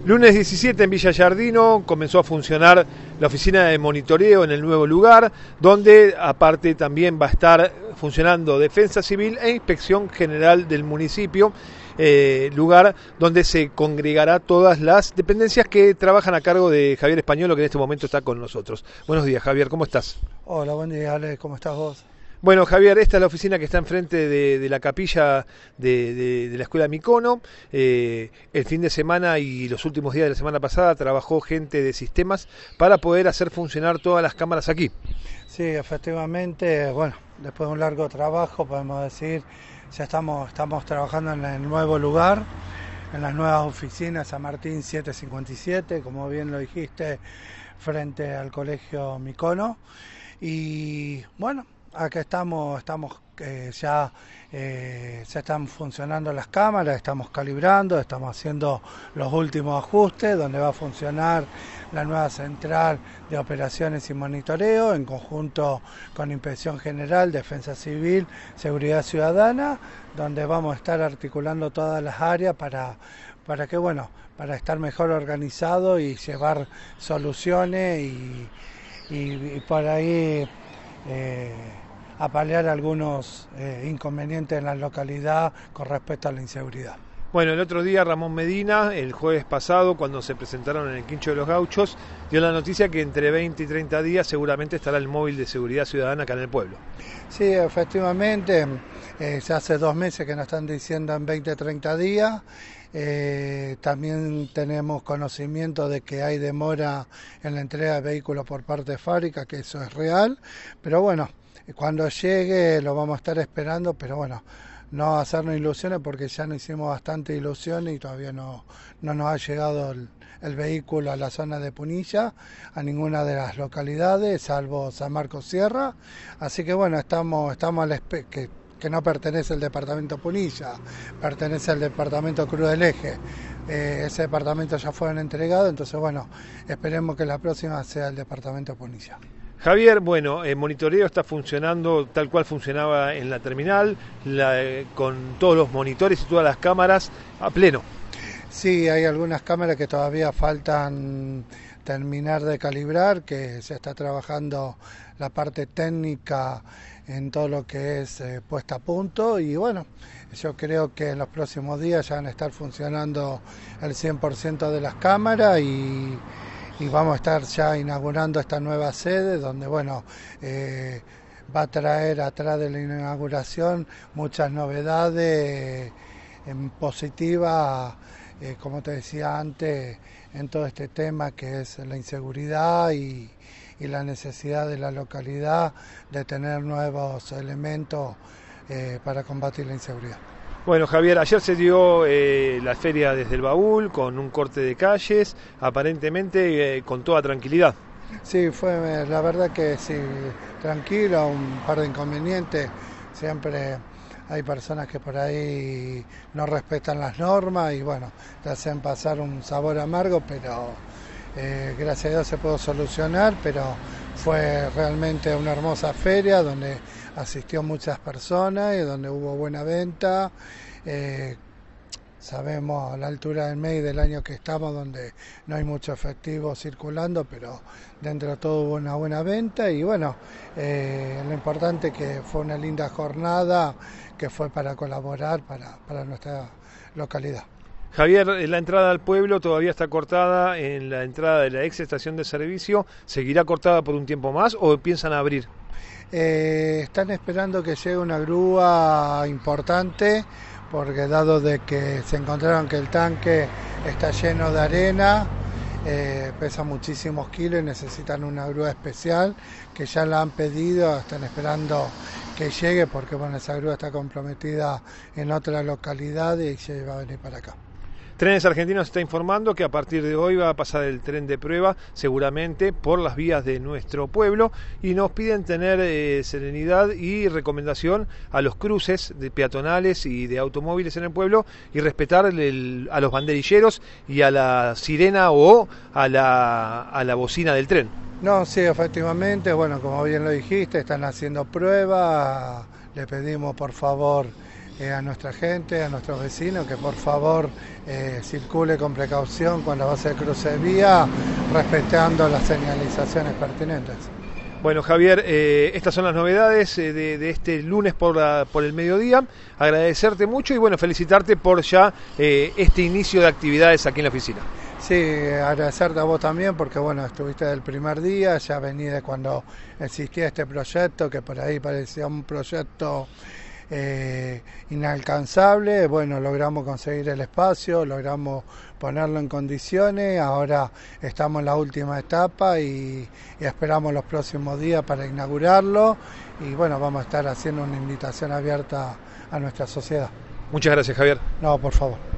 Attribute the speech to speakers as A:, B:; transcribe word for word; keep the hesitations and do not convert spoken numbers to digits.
A: Lunes diecisiete en Villa Giardino comenzó a funcionar la oficina de monitoreo en el nuevo lugar, donde aparte también va a estar funcionando Defensa Civil e Inspección General del municipio, eh, lugar donde se congregará todas las dependencias que trabajan a cargo de Javier Españolo, que en este momento está con nosotros. Buenos días, Javier, ¿cómo estás?
B: Hola, buen día, Ale, ¿cómo estás vos?
A: Bueno, Javier, esta es la oficina que está enfrente de, de la capilla de, de, de la Escuela Micono. Eh, el fin de semana y los últimos días de la semana pasada trabajó gente de sistemas para poder hacer funcionar todas las cámaras aquí.
B: Sí, efectivamente, bueno, después de un largo trabajo, podemos decir, ya estamos, estamos trabajando en el nuevo lugar, en las nuevas oficinas San Martín setecientos cincuenta y siete, como bien lo dijiste, frente al Colegio Micono. Y bueno, acá estamos, estamos eh, ya, eh, ya están funcionando las cámaras, estamos calibrando, estamos haciendo los últimos ajustes, donde va a funcionar la nueva central de operaciones y monitoreo, en conjunto con Inspección General, Defensa Civil, Seguridad Ciudadana, donde vamos a estar articulando todas las áreas para, para que, bueno, para estar mejor organizado y llevar soluciones y, y, y por ahí eh, a paliar algunos eh, inconvenientes en la localidad con respecto a la inseguridad.
A: Bueno, el otro día Ramón Medina, el jueves pasado, cuando se presentaron en el Quincho de los Gauchos, dio la noticia que entre veinte y treinta días seguramente estará el móvil de seguridad ciudadana acá en el pueblo.
B: Sí, efectivamente, eh, ya hace dos meses que nos están diciendo en veinte a treinta días. Eh, también tenemos conocimiento de que hay demora en la entrega de vehículos por parte de fábrica, que eso es real, pero bueno, cuando llegue lo vamos a estar esperando, pero bueno, no hacernos ilusiones porque ya nos hicimos bastante ilusiones y todavía no, no nos ha llegado el, el vehículo a la zona de Punilla, a ninguna de las localidades, salvo San Marcos Sierra, así que bueno, estamos, estamos al espe que que no pertenece al departamento Punilla, pertenece al departamento Cruz del Eje. Eh, ese departamento ya fueron entregados, entonces bueno, esperemos que la próxima sea el departamento Punilla.
A: Javier, bueno, el monitoreo está funcionando tal cual funcionaba en la terminal, la, eh, con todos los monitores y todas las cámaras a pleno.
B: Sí, hay algunas cámaras que todavía faltan terminar de calibrar, que se está trabajando la parte técnica en todo lo que es eh, puesta a punto y bueno, yo creo que en los próximos días ya van a estar funcionando el cien por ciento de las cámaras y, y vamos a estar ya inaugurando esta nueva sede donde bueno, eh, va a traer atrás de la inauguración muchas novedades eh, positivas, eh, como te decía antes, en todo este tema que es la inseguridad y y la necesidad de la localidad de tener nuevos elementos eh, para combatir la inseguridad.
A: Bueno, Javier, ayer se dio eh, la feria desde el baúl con un corte de calles, aparentemente eh, con toda tranquilidad.
B: Sí, fue la verdad que sí, tranquilo, un par de inconvenientes, siempre hay personas que por ahí no respetan las normas y bueno, te hacen pasar un sabor amargo, pero Eh, gracias a Dios se pudo solucionar, pero fue realmente una hermosa feria donde asistió muchas personas y donde hubo buena venta. Eh, sabemos a la altura del mes y del año que estamos donde no hay mucho efectivo circulando, pero dentro de todo hubo una buena venta y bueno, eh, lo importante que fue una linda jornada que fue para colaborar para, para nuestra localidad.
A: Javier, la entrada al pueblo todavía está cortada en la entrada de la ex estación de servicio. ¿Seguirá cortada por un tiempo más o piensan abrir?
B: Eh, están esperando que llegue una grúa importante porque dado de que se encontraron que el tanque está lleno de arena, eh, pesa muchísimos kilos y necesitan una grúa especial que ya la han pedido, están esperando que llegue porque bueno, esa grúa está comprometida en otra localidad y se va a venir para acá.
A: Trenes Argentinos está informando que a partir de hoy va a pasar el tren de prueba seguramente por las vías de nuestro pueblo y nos piden tener eh, serenidad y recomendación a los cruces de peatonales y de automóviles en el pueblo y respetar el, a los banderilleros y a la sirena o a la, a la bocina del tren.
B: No, sí, efectivamente, bueno, como bien lo dijiste, están haciendo pruebas, le pedimos por favor eh, a nuestra gente, a nuestros vecinos, que por favor eh, circule con precaución cuando va a hacer cruce de vía, respetando las señalizaciones pertinentes.
A: Bueno, Javier, eh, estas son las novedades eh, de, de este lunes por, la, por el mediodía. Agradecerte mucho y bueno, felicitarte por ya eh, este inicio de actividades aquí en la oficina.
B: Sí, agradecerte a vos también porque bueno, estuviste del primer día, ya vení de cuando existía este proyecto, que por ahí parecía un proyecto eh, inalcanzable. Bueno, logramos conseguir el espacio, logramos ponerlo en condiciones, ahora estamos en la última etapa y, y esperamos los próximos días para inaugurarlo y bueno, vamos a estar haciendo una invitación abierta a nuestra sociedad.
A: Muchas gracias, Javier.
B: No, por favor.